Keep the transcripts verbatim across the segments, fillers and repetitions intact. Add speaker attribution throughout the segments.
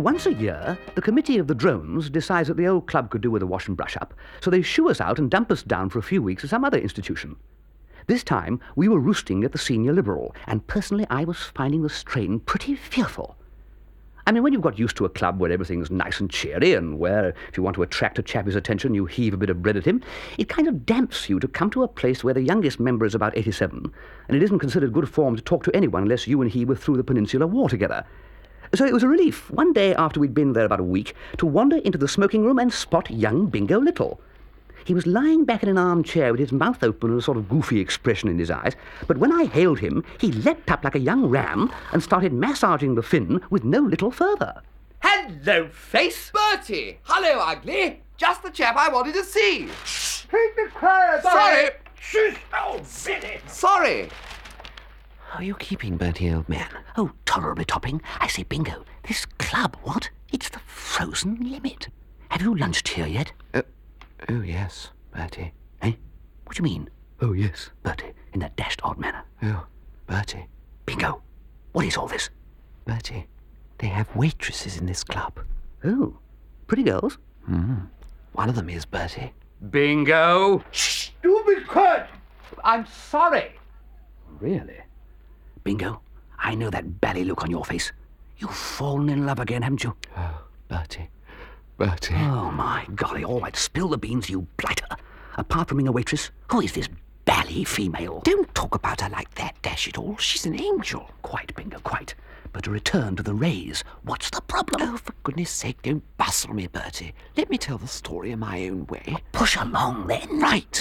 Speaker 1: once a year, the committee of the drones decides that the old club could do with a wash and brush up, so they shoo us out and dump us down for a few weeks at some other institution. This time, we were roosting at the Senior Liberal, and personally I was finding the strain pretty fearful. I mean, when you've got used to a club where everything's nice and cheery, and where, if you want to attract a chappie's attention, you heave a bit of bread at him, it kind of damps you to come to a place where the youngest member is about eighty-seven, and it isn't considered good form to talk to anyone unless you and he were through the Peninsular War together. So it was a relief, one day after we'd been there about a week, to wander into the smoking room and spot young Bingo Little. He was lying back in an armchair with his mouth open and a sort of goofy expression in his eyes, but when I hailed him, he leapt up like a young ram and started massaging the fin with no little further.
Speaker 2: Hello, Face!
Speaker 3: Bertie! Hello, Ugly! Just the chap I wanted to see!
Speaker 2: Shh! Keep it quiet!
Speaker 3: Sorry!
Speaker 2: Shh! Oh, silly!
Speaker 3: Sorry!
Speaker 4: How are you keeping, Bertie, old man?
Speaker 1: Oh, tolerably topping. I say, Bingo, this club, what? It's the frozen limit. Have you lunched here yet?
Speaker 4: Uh, oh, yes, Bertie.
Speaker 1: Eh? What do you mean?
Speaker 4: Oh, yes.
Speaker 1: Bertie, in that dashed odd manner.
Speaker 4: Oh, Bertie.
Speaker 1: Bingo, what is all this?
Speaker 4: Bertie, they have waitresses in this club.
Speaker 1: Oh, pretty girls?
Speaker 4: Mm. One of them is Bertie.
Speaker 2: Bingo!
Speaker 1: Shh!
Speaker 2: Do be quiet! I'm sorry.
Speaker 1: Really? Bingo, I know that bally look on your face. You've fallen in love again, haven't you?
Speaker 4: Oh, Bertie. Bertie.
Speaker 1: Oh, my golly, all right, spill the beans, you blighter. Apart from being a waitress, who is this bally female?
Speaker 4: Don't talk about her like that, dash it all. She's an angel.
Speaker 1: Quite, Bingo, quite. But to return to the rays, what's the problem?
Speaker 4: Oh, for goodness sake, don't bustle me, Bertie. Let me tell the story in my own way.
Speaker 1: Push along, then.
Speaker 4: Right.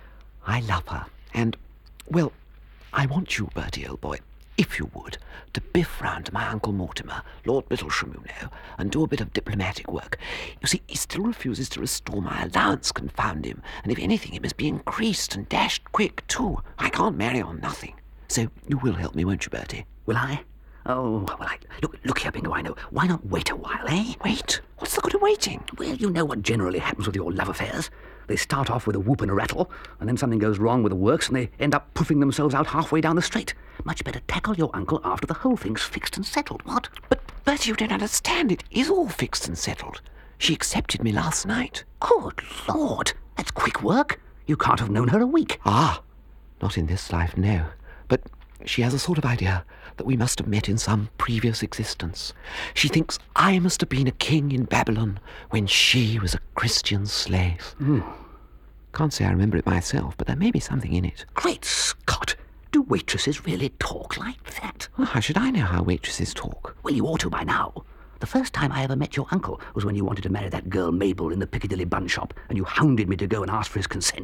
Speaker 4: I love her, and, well, I want you, Bertie, old boy, if you would, to biff round to my Uncle Mortimer, Lord Bittlesham, you know, and do a bit of diplomatic work. You see, he still refuses to restore my allowance, confound him, and if anything, it must be increased and dashed quick, too. I can't marry on nothing. So you will help me, won't you, Bertie?
Speaker 1: Will I? Oh, well, I... Look, look here, Bingo, I know. Why not wait a while, eh?
Speaker 4: Wait? What's the good of waiting?
Speaker 1: Well, you know what generally happens with your love affairs. They start off with a whoop and a rattle, and then something goes wrong with the works, and they end up poofing themselves out halfway down the straight. Much better tackle your uncle after the whole thing's fixed and settled, what?
Speaker 4: But, Bertie, you don't understand. It is all fixed and settled. She accepted me last night.
Speaker 1: Good Lord, that's quick work. You can't have known her a week.
Speaker 4: Ah, not in this life, no. But she has a sort of idea that we must have met in some previous existence. She thinks I must have been a king in Babylon when she was a Christian slave.
Speaker 1: Mm.
Speaker 4: Can't say I remember it myself, but there may be something in it.
Speaker 1: Great Scott! Do waitresses really talk like that?
Speaker 4: Well, how should I know how waitresses talk?
Speaker 1: Well, you ought to by now. The first time I ever met your uncle was when you wanted to marry that girl Mabel in the Piccadilly bun shop, and you hounded me to go and ask for his consent.